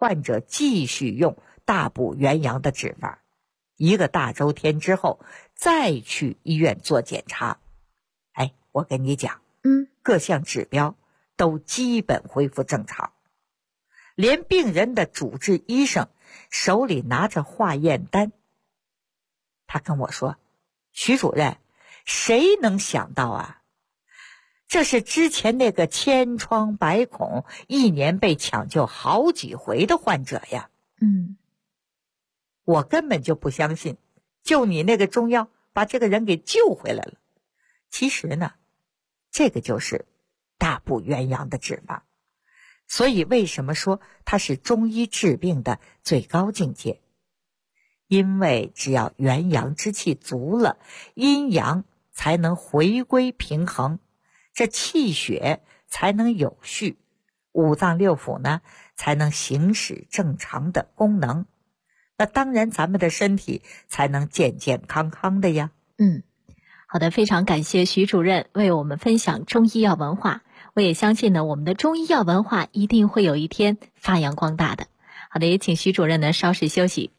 患者继续用大补元阳的治法，1个大周天之后再去医院做检查。我跟你讲，各项指标都基本恢复正常，连病人的主治医生手里拿着化验单，他跟我说，徐主任，谁能想到啊，这是之前那个千疮百孔1年被抢救好几回的患者呀。我根本就不相信，就你那个中药把这个人给救回来了。其实呢，这个就是大补元阳的治法。所以为什么说它是中医治病的最高境界？因为只要元阳之气足了，阴阳才能回归平衡，这气血才能有序，五脏六腑呢才能行使正常的功能，那当然咱们的身体才能健健康康的呀。 好的，非常感谢徐主任为我们分享中医药文化。我也相信呢，我们的中医药文化一定会有一天发扬光大的。好的，也请徐主任呢稍事休息。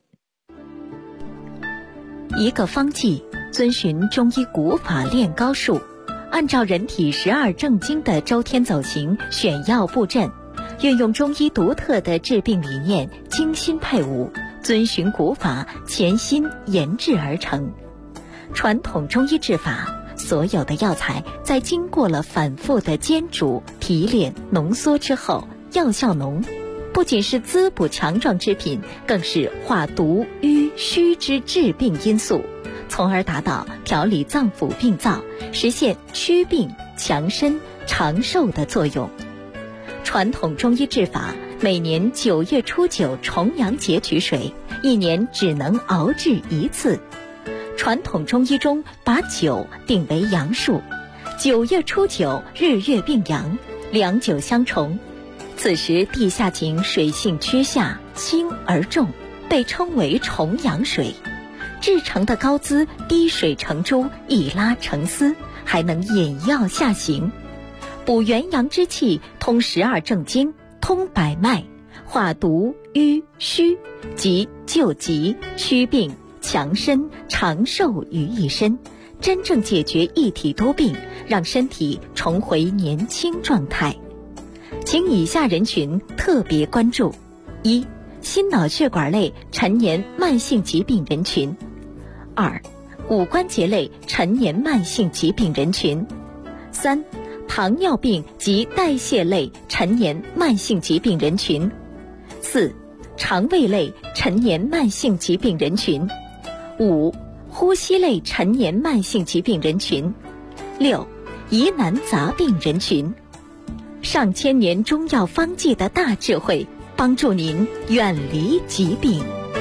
一个方剂，遵循中医古法练高术，按照人体12正经的周天走形选药布阵，运用中医独特的治病理念，精心配伍，遵循古法，潜心研制而成。传统中医治法，所有的药材在经过了反复的煎煮、提炼、浓缩之后，药效浓，不仅是滋补强壮之品，更是化毒瘀虚之治病因素，从而达到调理脏腑病灶，实现祛病强身长寿的作用。传统中医治法，每年9月初9重阳节取水，1年只能熬制1次。传统中医中把9定为阳数，9月初9日月并阳，两9相重，此时地下井水性趋下，轻而重，被称为重阳水。制成的膏滋滴水成珠，一拉成丝，还能引药下行，补元阳之气，通12正经，通百脉，化毒瘀虚，即救急祛病强身长寿于一身，真正解决一体多病，让身体重回年轻状态。请以下人群特别关注： 1. 心脑血管类陈年慢性疾病人群； 2. 骨关节类陈年慢性疾病人群； 3. 糖尿病及代谢类陈年慢性疾病人群； 4. 肠胃类陈年慢性疾病人群； 5. 呼吸类陈年慢性疾病人群； 6. 疑难杂病人群。上千年中药方剂的大智慧，帮助您远离疾病。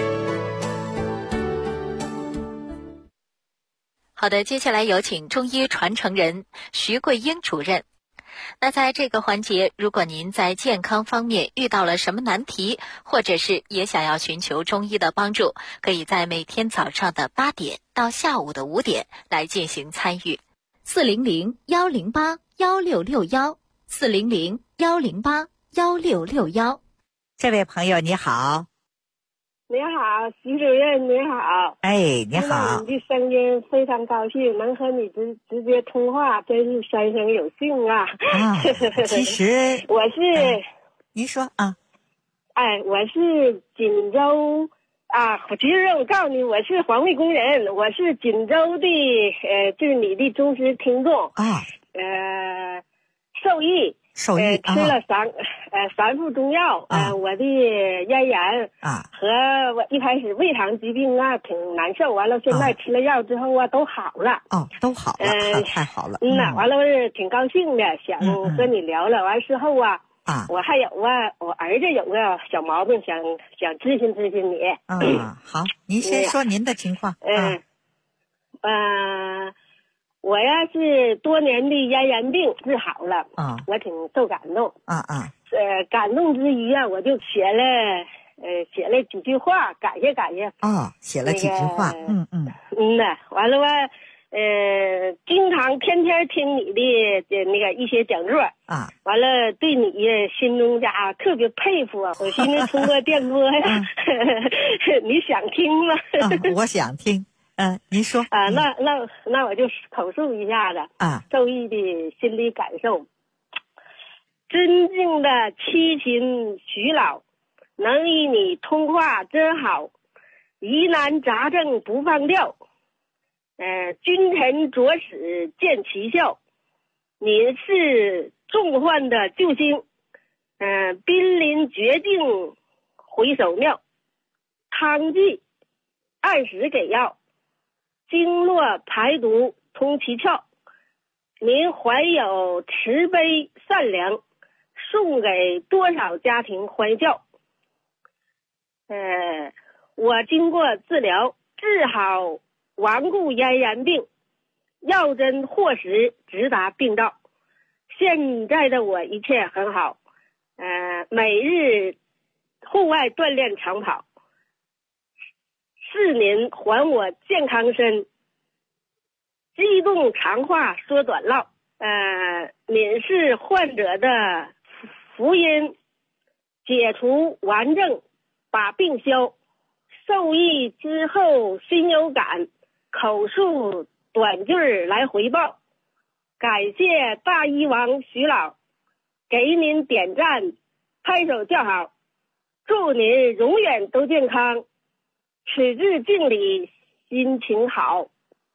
好的，接下来有请中医传承人徐桂英主任。那在这个环节，如果您在健康方面遇到了什么难题，或者是也想要寻求中医的帮助，可以在每天早上的8点到下午的5点来进行参与。400-108-1661 400-108-1661。 这位朋友你好。 你好，徐主任你好。 你好。 你的声音非常高兴，能和你直接通话，真是三生有幸啊。 其实我是您说啊。 我是锦州其实我告诉你，我是环卫工人，我是锦州的就是你的忠实听众受益吃了3副中药我的咽炎和我一开始胃肠疾病挺难受，完了现在吃了药之后都好了。 都好了，太好了。 完了挺高兴的，想和你聊了。完之后我还有我儿子有个小毛病，想咨询咨询你。 好，您先说您的情况。 我呀是多年的咽炎病治好了，我挺受感动。感动之余我就写了几句话，感谢。 写了几句话。 完了经常天天听你的那个一些讲座啊， 完了对你心中家特别佩服啊！我寻思通过电波呀，你想听吗？ 我想听，您说啊，那我就口述一下子啊， 受益的心理感受。尊敬的妻亲徐老，能与你通话真好，疑难杂症不放掉。君臣佐使见奇效，您是重患的救星，濒临绝境回首妙，汤剂按时给药，经络排毒通其窍，您怀有慈悲善良，送给多少家庭欢笑。我经过治疗治好顽固咽炎病，药针或时直达病灶。现在的我一切很好，每日户外锻炼长跑，是您还我健康身，激动长话说短唠。您是患者的福音，解除顽症，把病消。受益之后心有感，口述短句来回报，感谢大医王徐老，给您点赞，拍手叫好，祝您永远都健康，此致敬礼，心情好。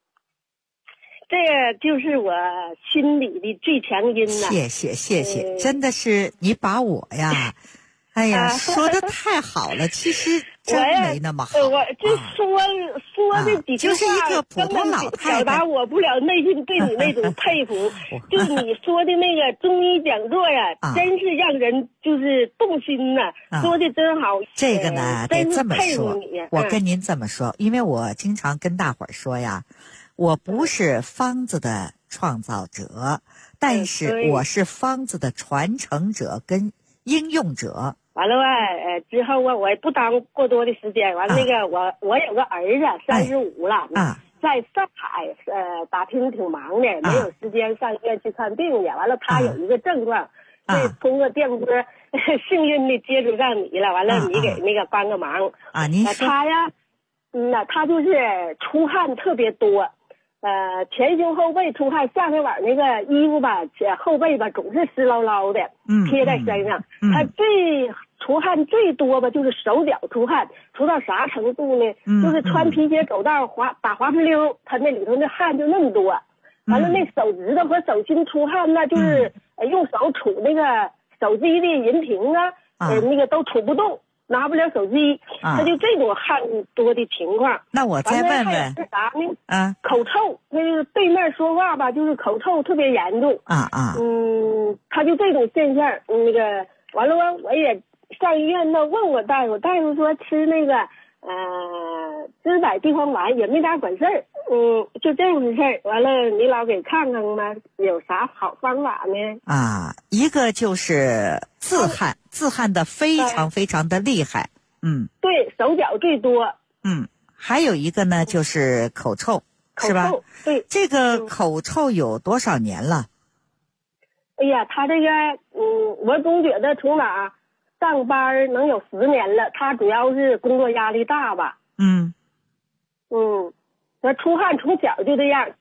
这就是我心里的最强音呐！ 谢谢，真的是你把我呀，哎呀，说的太好了，其实真没那么好。 我这说的几句话， 就是一个普通老太太， 表达我不了内心对你那种佩服。就是你说的那个中医讲座呀，真是让人就是动心呐，说的真好。 这个呢，得这么说，我跟您这么说，因为我经常跟大伙儿说呀，我不是方子的创造者，但是我是方子的传承者跟应用者。 完了之后我也不耽误过多的时间。完了那个我有个儿子35了，在上海打拼挺忙的，没有时间上医院去看病去。完了他有一个症状，所以通过电波幸运的接触上你了。完了你给那个帮个忙啊。您说他呀，他就是出汗特别多。前胸后背出汗，下身晚那个衣服吧，后背吧总是湿捞捞的，贴在身上。他最出汗最多吧，就是手脚出汗，出到啥程度呢？就是穿皮鞋走道打滑皮溜，他那里头那汗就那么多。完了那手指头和手心出汗呢，就是用手杵那个手机的银屏那个都杵不动。拿不了手机，他就这种汗多的情况。 那我再问问是啥呢？口臭，那个对面说话吧，就是口臭特别严重。他就这种现象。那个完了我也上医院那问我大夫，大夫说吃那个知柏地黄丸也没咋管事儿。就这回事儿。完了你老给看看吧，有啥好方法呢？ 一个就是自汗的非常非常的厉害。 对，手脚最多。 还有一个呢就是口臭，是吧？ 对， 这个口臭有多少年了？ 哎呀，他这个我总觉得从哪上班能有10年了。他主要是工作压力大吧。那出汗从小就这样。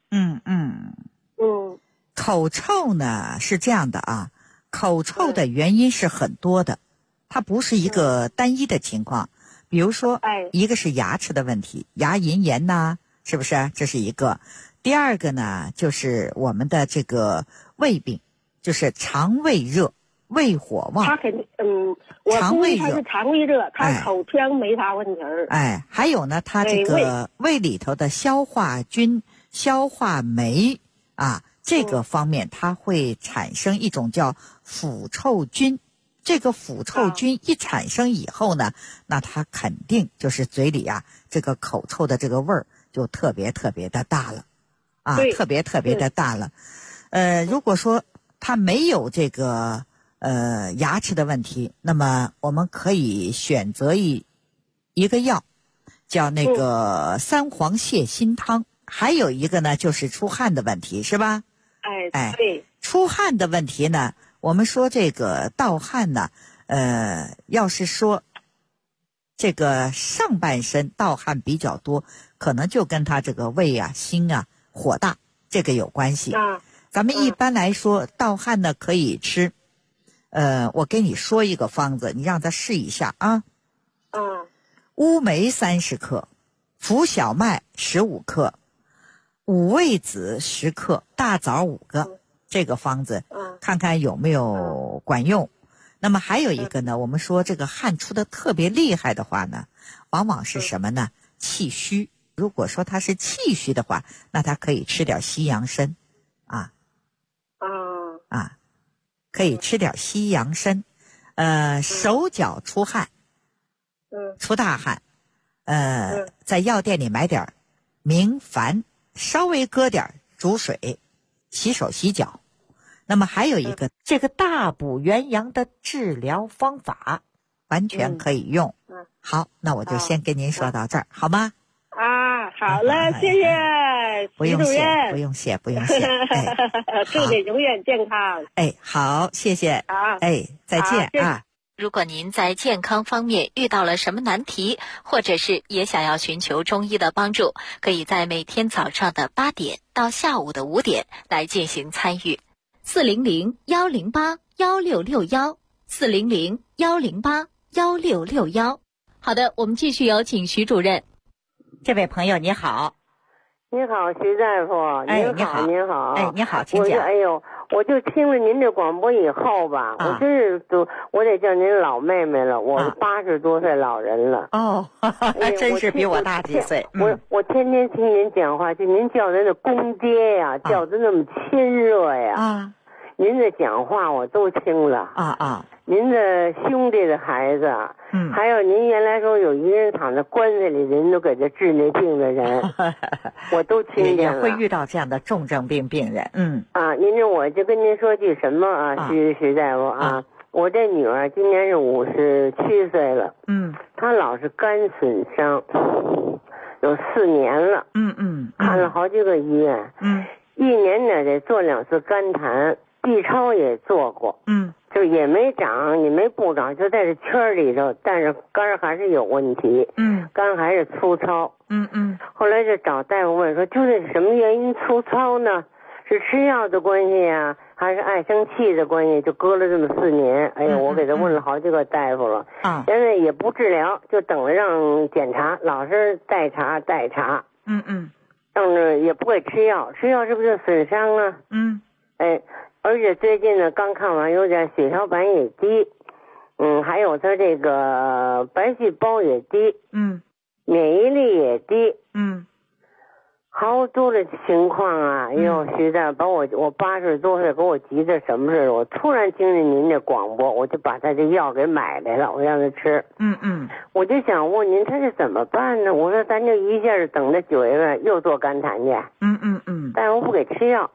口臭呢是这样的啊，口臭的原因是很多的，它不是一个单一的情况。比如说，一个是牙齿的问题，牙龈炎呐，是不是？这是一个。第二个呢，就是我们的这个胃病，就是肠胃热、胃火旺。 他肯定，我估计他是肠胃热，他口腔没啥问题。 还有呢，他这个胃里头的消化菌、消化酶这个方面它会产生一种叫腐臭菌。这个腐臭菌一产生以后呢，那它肯定就是嘴里这个口臭的这个味儿就特别特别的大了特别特别的大了。如果说它没有这个牙齿的问题，那么我们可以选择一个药，叫那个三黄泻心汤还有一个呢，就是出汗的问题，是吧？ 对。 出汗的问题呢，我们说这个盗汗呢，要是说这个上半身盗汗比较多，可能就跟他这个胃啊、心啊、火大这个有关系。咱们一般来说，盗汗呢可以吃，我给你说一个方子，你让他试一下啊。乌梅30克，浮小麦15克，五味子10克，大枣5个，这个方子看看有没有管用。那么还有一个呢，我们说这个汗出的特别厉害的话呢，往往是什么呢？气虚。如果说他是气虚的话，那他可以吃点西洋参可以吃点西洋参。手脚出汗，出大汗，在药店里买点明矾，稍微搁点煮水，洗手洗脚。那么还有一个，这个大补元阳的治疗方法完全可以用。好，那我就先跟您说到这儿，好吗？ 好了，谢谢徐主任。 不用谢。 祝你永远健康。 好，谢谢。 好， 再见啊。 如果您在健康方面遇到了什么难题，或者是也想要寻求中医的帮助，可以在每天早上的8点到下午的5点来进行参与。400-108-1661 400-108-1661。好的，我们继续有请徐主任。 这位朋友你好。 你好，徐大夫。 你好。你好，请讲。 我就听了您这广播以后吧，我真是我得叫您老妹妹了，我80多岁老人了。 真是比我大几岁。 我天天听您讲话，就您叫人的公爹呀，叫的那么亲热呀。您的讲话我都听了。您的兄弟的孩子，还有您原来说有一个人躺在棺材里，人都给他治那病的人，我都听见了。 也会遇到这样的重症病病人。 您这我就跟您说句什么啊，徐大夫啊，我这女儿今年是57岁了，她老是肝损伤，有4年了，看了好几个医院，一年呢得做2次肝痰，B 超也做过，就也没长，也没不长，就在这圈里头，但是肝还是有问题，肝还是粗糙，后来就找大夫问说，究竟是什么原因粗糙呢？是吃药的关系啊，还是爱生气的关系？就搁了这么4年，我给他问了好几个大夫了，现在也不治疗，就等着让检查，老是代查，让着也不会吃药，吃药是不是就损伤啊？而且最近呢，刚看完有点血小板也低，还有他这个白细胞也低，免疫力也低，好多的情况啊！徐大把我80多岁给我急的什么事儿？我突然听见您这广播，我就把他这药给买来了，我让他吃。我就想问您，他是怎么办呢？我说咱就一下等着9月份又做肝痰去。大夫不给吃药。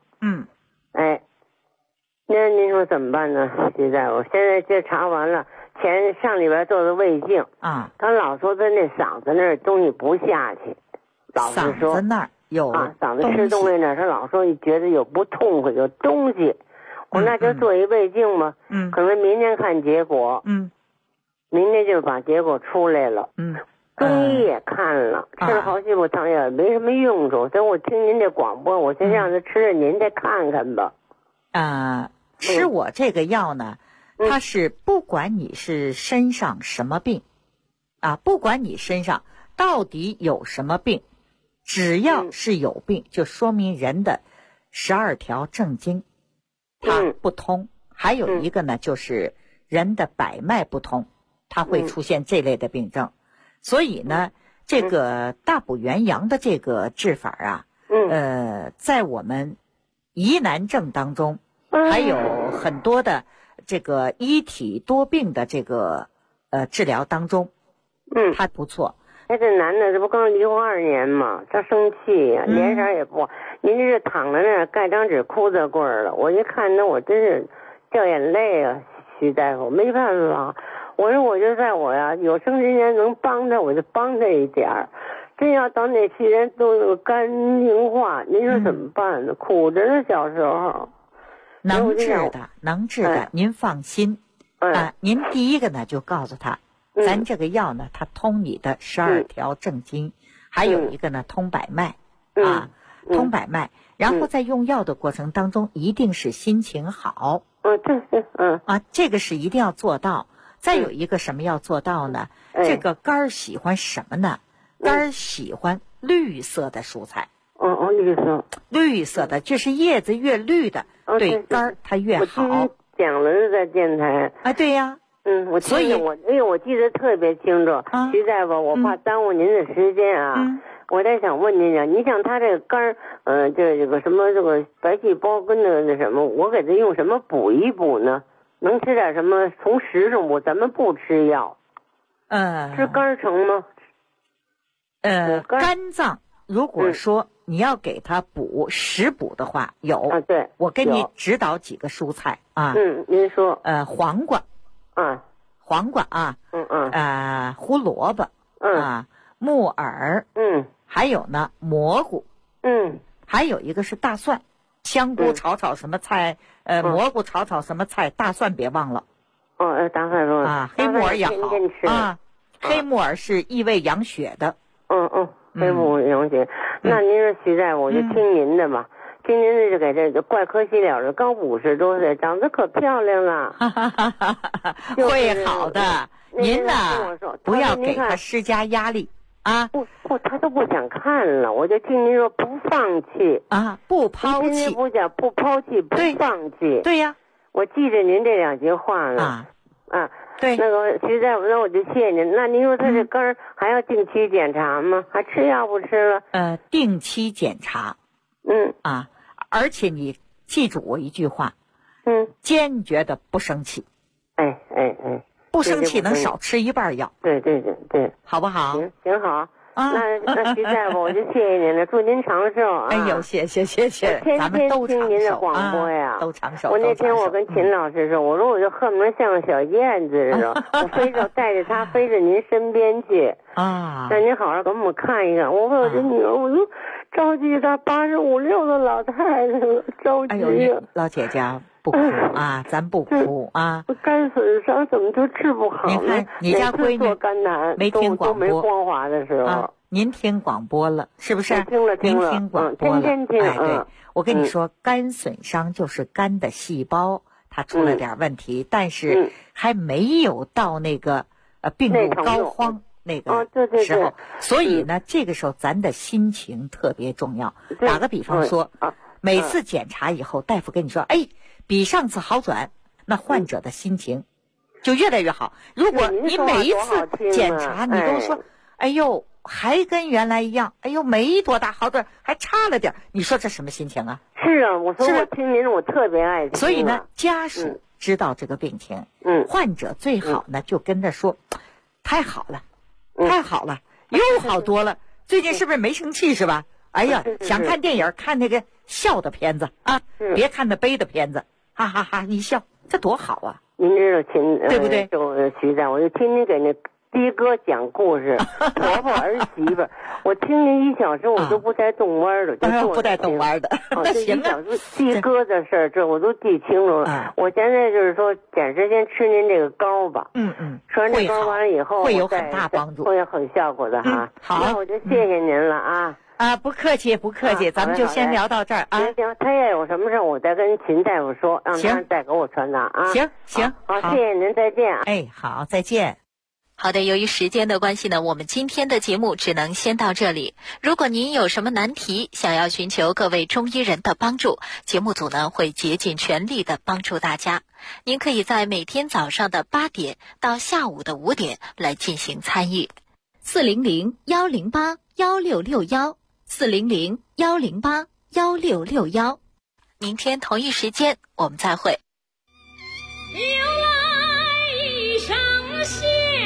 那您说怎么办呢，徐大夫？现在这查完了，上礼拜做的胃镜他老说他那嗓子那儿东西不下去，老是说嗓子那儿有嗓子吃东西呢，他老说觉得有不痛快，有东西。我那就做一胃镜嘛，可能明天看结果，明天就把结果出来了。中医也看了，吃了好几副汤药，没什么用处。所以我听您这广播，我先让他吃着，您再看看吧。 吃我这个药呢，它是不管你是身上什么病，不管你身上到底有什么病，只要是有病，就说明人的12条正经它不通。还有一个呢，就是人的百脉不通，它会出现这类的病症。所以呢，这个大补元阳的这个治法在我们疑难症当中，还有很多的这个一体多病的这个治疗当中，它不错。 这男的这不刚离婚2年嘛，他生气呀，脸色也不好。您这躺在那儿盖张纸哭着棍儿了，我一看那我真是掉眼泪啊，徐大夫，没办法。我说我就在我呀有生之年能帮他，我就帮他一点儿。 真要到那期间都肝硬化，您说怎么办呢？苦着呢，小时候。 能治的，能治的，您放心。您第一个呢就告诉他，咱这个药呢，它通你的12条正经，还有一个呢通百脉通百脉。然后在用药的过程当中，一定是心情好。这个是一定要做到。再有一个什么要做到呢？这个肝儿喜欢什么呢？肝儿喜欢绿色的蔬菜。绿色的，就是叶子越绿的，对肝儿它越好。 我讲了在电台。 对呀。 所以因为我记得特别清楚。徐大夫，我怕耽误您的时间啊。我在想问您啊，你像他这个肝儿，这个什么这个白细胞跟那什么，我给他用什么补一补呢？能吃点什么？从食上补，咱们不吃药。吃肝成吗？ 肝脏如果说你要给他补食补的话，有。 对， 我给你指导几个蔬菜啊。 您说。 黄瓜。黄瓜啊。胡萝卜。木耳。还有呢蘑菇。还有一个是大蒜，香菇炒炒什么菜，蘑菇炒炒什么菜，大蒜别忘了。 大蒜说黑木耳也好黑木耳是益胃养血的。 黑木耳养血。那您说徐大夫，我就听您的吧。听您的就给这怪科西了，刚50多岁，长得可漂亮了。 会好的。您呢，不要给他施加压力。 不，他都不想看了。我就听您说不放弃不抛弃， 不讲不抛弃，不放弃。 对呀， 我记着您这2句话了。 对。 那个徐大夫，那我就谢谢您。那您说他这肝还要定期检查吗？还吃药不吃了？ 定期检查。而且你记住我一句话。坚决的不生气。不生气能少吃1半药。 对， 好不好？ 行好。那徐大夫，我就谢谢您了，祝您长寿啊！ 谢谢， 咱们都听您的广播呀， 都长寿。 我那天我跟秦老师说，我说我就恨不得像个小燕子似的，我飞着带着他飞着您身边去让您好好给我们看一看。我说我这女儿，我就着急，她85、6的老太太了，着急。 老姐姐。不哭咱不哭肝损伤怎么就治不好呢？ 你看你家闺女做肝胆没听广播， 都没光滑的时候。 您听广播了是不是？ 听了。 您听广播了。 天听。 对，我跟你说，肝损伤就是肝的细胞它出了点问题，但是还没有到那个病入膏肓那个时候。所以呢，这个时候咱的心情特别重要。打个比方说，每次检查以后，大夫跟你说，比上次好转，那患者的心情就越来越好。如果你每一次检查你都说，哎呦，还跟原来一样，哎呦，没多大好转，还差了点，你说这什么心情啊？ 是啊，我说我听您，我特别爱听。 所以呢，家属知道这个病情，患者最好呢就跟着说，太好了，太好了，又好多了。最近是不是没生气是吧？哎呀，想看电影看那个笑的片子别看那悲的片子。哈哈哈！一笑，这多好啊！ 您知道对不对？ 就徐大，我就听您给那的哥讲故事，婆婆儿媳妇，我听您1小时，我都不带动弯的， 不带动弯的。那行啊， 的哥的事儿，这我都记清楚了。我现在就是说，暂时先吃您这个膏吧。吃完这膏完了以后， 会有很大帮助， 会有很效果的哈。 好， 那我就谢谢您了啊。 不客气，咱们就先聊到这儿啊。 行，他要有什么事我再跟秦大夫说，让他再给我传达啊。 行， 好，谢谢您，再见。 好，再见。 好的，由于时间的关系呢，我们今天的节目只能先到这里。如果您有什么难题，想要寻求各位中医人的帮助，节目组呢会竭尽全力的帮助大家。您可以在每天早上的8点到下午的5点来进行参与。400-108-1661，400-108-1661。明天同一时间我们再会。 又来一声笑，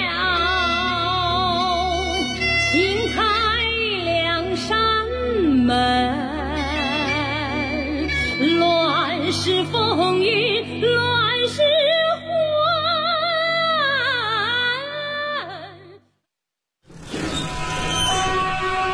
青苔两扇门，乱世风雨乱世魂。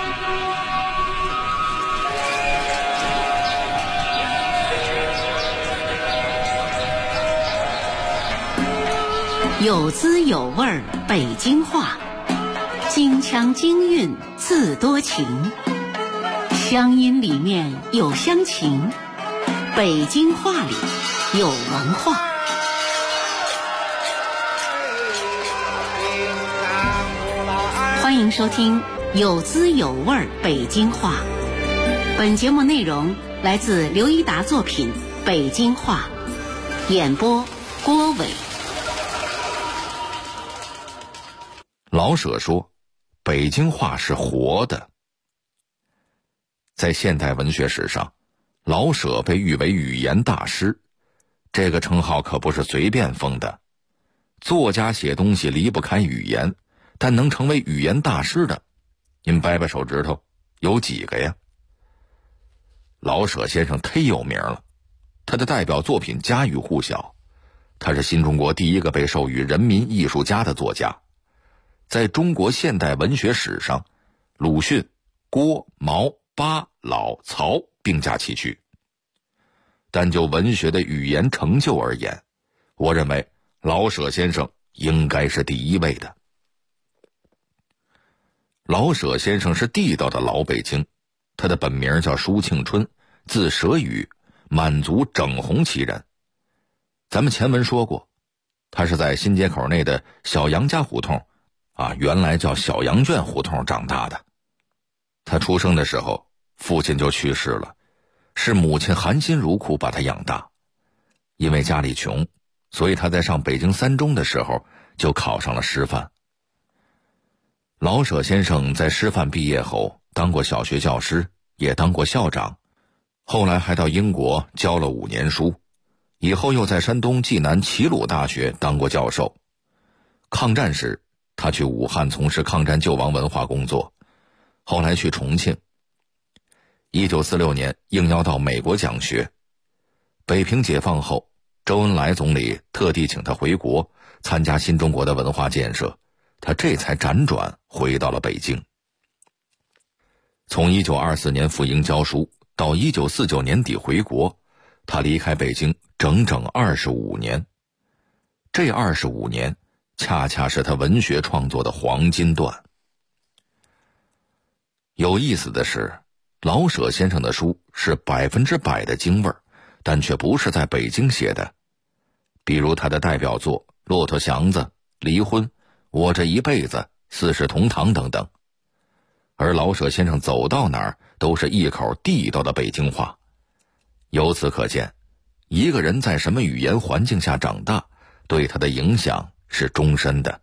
有滋有味北京话，京腔京韵自多情，乡音里面有乡情，北京话里有文化。欢迎收听有滋有味北京话。本节目内容来自刘一达作品《北京话》，演播郭伟。 老舍说，北京话是活的。在现代文学史上，老舍被誉为语言大师，这个称号可不是随便封的。作家写东西离不开语言，但能成为语言大师的，您掰掰手指头，有几个呀？老舍先生忒有名了，他的代表作品家喻户晓，他是新中国第一个被授予人民艺术家的作家。在中国现代文学史上，鲁迅、郭、毛、巴、老、曹并驾齐驱。但就文学的语言成就而言，我认为老舍先生应该是第一位的。老舍先生是地道的老北京，他的本名叫舒庆春，字舍宇，满族整红旗人。咱们前文说过，他是在新街口内的小杨家胡同原来叫小羊圈胡同长大的。他出生的时候，父亲就去世了，是母亲含辛茹苦把他养大。因为家里穷，所以他在上北京三中的时候就考上了师范。老舍先生在师范毕业后当过小学教师，也当过校长，后来还到英国教了5年书，以后又在山东济南齐鲁大学当过教授。抗战时，他去武汉从事抗战救亡文化工作，后来去重庆。1946年应邀到美国讲学。北平解放后，周恩来总理特地请他回国参加新中国的文化建设，他这才辗转回到了北京。从1924年赴英教书到1949年底回国，他离开北京整整25年。这25年恰恰是他文学创作的黄金段。有意思的是，老舍先生的书是100%的京味儿，但却不是在北京写的。比如他的代表作《骆驼祥子》《离婚》《我这一辈子》《四世同堂》等等。而老舍先生走到哪儿都是一口地道的北京话。由此可见，一个人在什么语言环境下长大，对他的影响是终身的。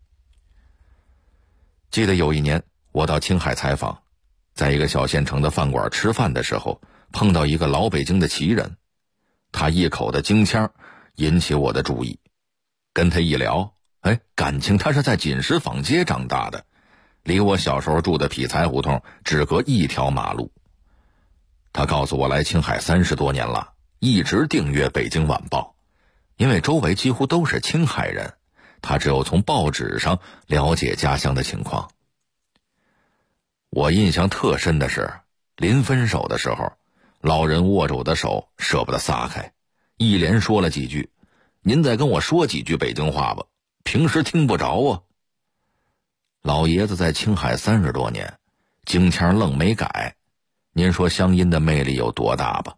记得有一年我到青海采访，在一个小县城的饭馆吃饭的时候，碰到一个老北京的旗人，他一口的京腔引起我的注意。跟他一聊，感情他是在锦石坊街长大的，离我小时候住的匹才胡同只隔一条马路。他告诉我来青海30多年了，一直订阅《北京晚报》，因为周围几乎都是青海人，他只有从报纸上了解家乡的情况。我印象特深的是，临分手的时候，老人握着我的手舍不得撒开，一连说了几句：“您再跟我说几句北京话吧，平时听不着啊。”老爷子在青海30多年，京腔愣没改，您说乡音的魅力有多大吧？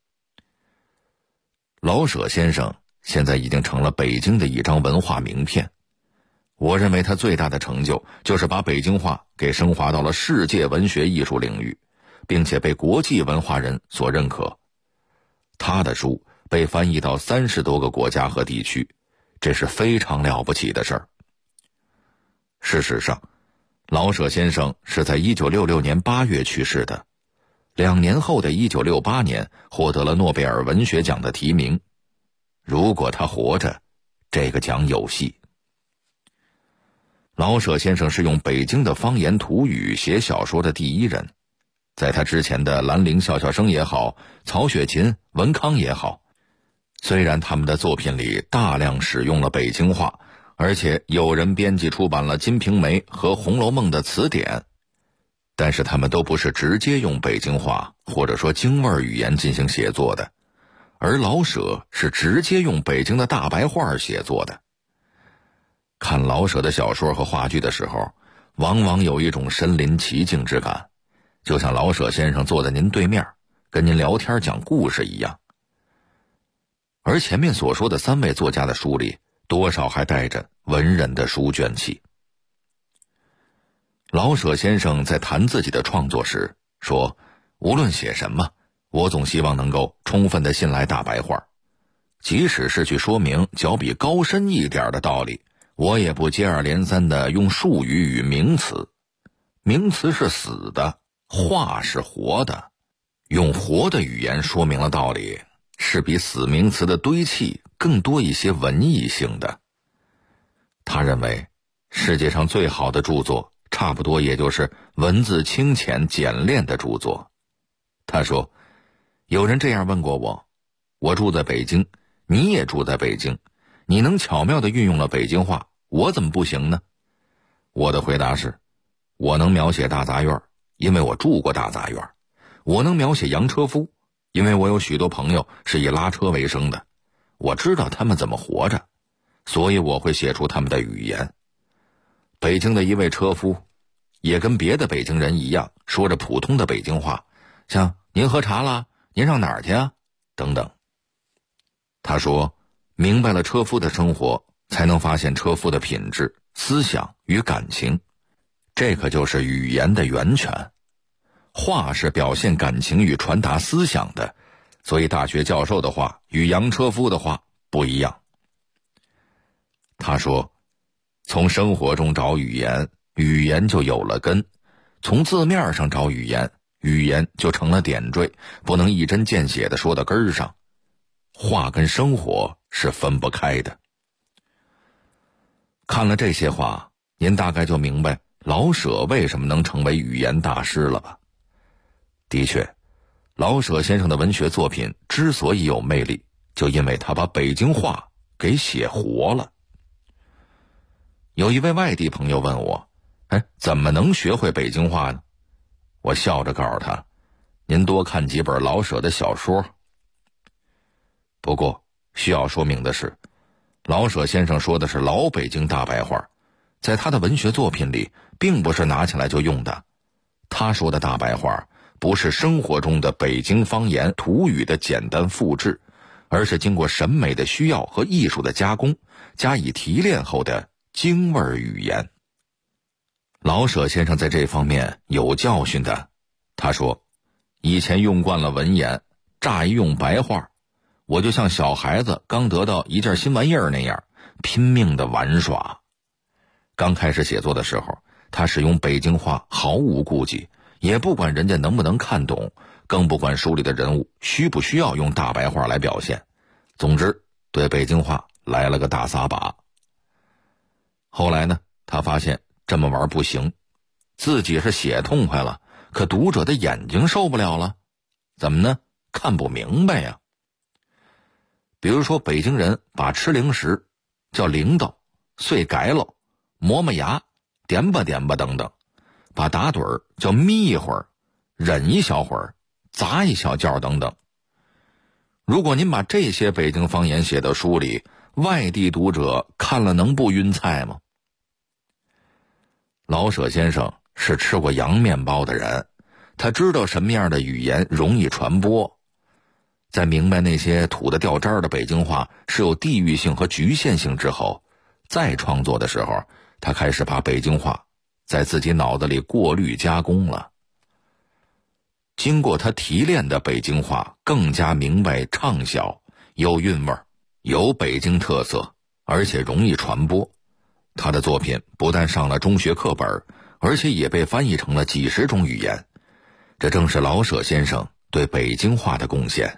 老舍先生现在已经成了北京的一张文化名片。我认为他最大的成就就是把北京话给升华到了世界文学艺术领域，并且被国际文化人所认可。他的书被翻译到30多个国家和地区，这是非常了不起的事儿。事实上，老舍先生是在1966年8月去世的，2年后的1968年获得了诺贝尔文学奖的提名。如果他活着，这个奖有戏。老舍先生是用北京的方言土语写小说的第一人，在他之前的兰陵笑笑生也好，曹雪芹、文康也好，虽然他们的作品里大量使用了北京话，而且有人编辑出版了《金瓶梅》和《红楼梦》的词典，但是他们都不是直接用北京话或者说京味语言进行写作的，而老舍是直接用北京的大白话写作的。 看老舍的小说和话剧的时候，往往有一种身临其境之感，就像老舍先生坐在您对面，跟您聊天讲故事一样。而前面所说的3位作家的书里，多少还带着文人的书卷气。老舍先生在谈自己的创作时说，无论写什么，我总希望能够充分地信赖大白话，即使是去说明较比高深一点的道理，我也不接二连三地用术语与名词。名词是死的，话是活的，用活的语言说明了道理，是比死名词的堆砌更多一些文艺性的。他认为世界上最好的著作差不多也就是文字清浅简练的著作。他说，有人这样问过我，我住在北京，你也住在北京，你能巧妙地运用了北京话，我怎么不行呢？我的回答是，我能描写大杂院，因为我住过大杂院；我能描写洋车夫，因为我有许多朋友是以拉车为生的，我知道他们怎么活着，所以我会写出他们的语言。北京的一位车夫也跟别的北京人一样，说着普通的北京话，像您喝茶了，您上哪儿去啊等等。他说，明白了车夫的生活，才能发现车夫的品质、思想与感情，这可就是语言的源泉。话是表现感情与传达思想的，所以大学教授的话与洋车夫的话不一样。他说，从生活中找语言，语言就有了根；从字面上找语言，语言就成了点缀，不能一针见血地说到根儿上。话跟生活是分不开的。看了这些话，您大概就明白老舍为什么能成为语言大师了吧？的确，老舍先生的文学作品之所以有魅力，就因为他把北京话给写活了。有一位外地朋友问我，怎么能学会北京话呢？我笑着告诉他，您多看几本老舍的小说。不过需要说明的是，老舍先生说的是老北京大白话，在他的文学作品里并不是拿起来就用的。他说的大白话不是生活中的北京方言土语的简单复制，而是经过审美的需要和艺术的加工，加以提炼后的京味语言。老舍先生在这方面有教训的。他说，以前用惯了文言，乍一用白话，我就像小孩子刚得到一件新玩意儿那样，拼命的玩耍。刚开始写作的时候，他使用北京话毫无顾忌，也不管人家能不能看懂，更不管书里的人物需不需要用大白话来表现。总之，对北京话来了个大撒把。后来呢，他发现这么玩不行，自己是写痛快了，可读者的眼睛受不了了。怎么呢？看不明白呀。比如说，北京人把吃零食叫铃铛、碎改喽、磨磨牙、点吧点吧等等，把打盹儿叫眯一会儿、忍一小会儿、砸一小觉等等。如果您把这些北京方言写到书里，外地读者看了能不晕菜吗？老舍先生是吃过洋面包的人，他知道什么样的语言容易传播。在明白那些土得掉渣的北京话是有地域性和局限性之后，再创作的时候，他开始把北京话在自己脑子里过滤加工了。经过他提炼的北京话更加明白畅销，有韵味，有北京特色，而且容易传播。他的作品不但上了中学课本，而且也被翻译成了几十种语言。这正是老舍先生对北京话的贡献。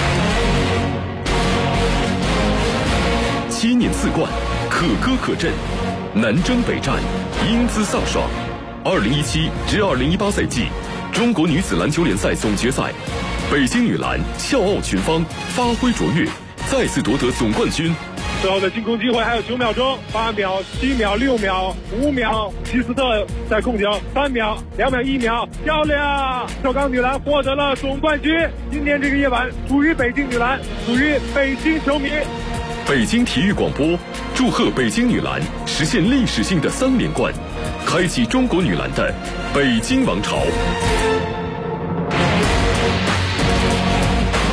7年4冠，可歌可阵，南征北战，英姿飒爽。2017至2018赛季中国女子篮球联赛总决赛，北京女篮笑傲群芳，发挥卓越，再次夺得总冠军。 最后的进攻机会还有9秒钟，8秒、7秒、6秒、5秒，希斯特在控球，3秒、2秒、1秒，漂亮！首钢女篮获得了总冠军。今天这个夜晚属于北京女篮，属于北京球迷。 北京体育广播祝贺北京女篮实现历史性的3连冠，开启中国女篮的北京王朝。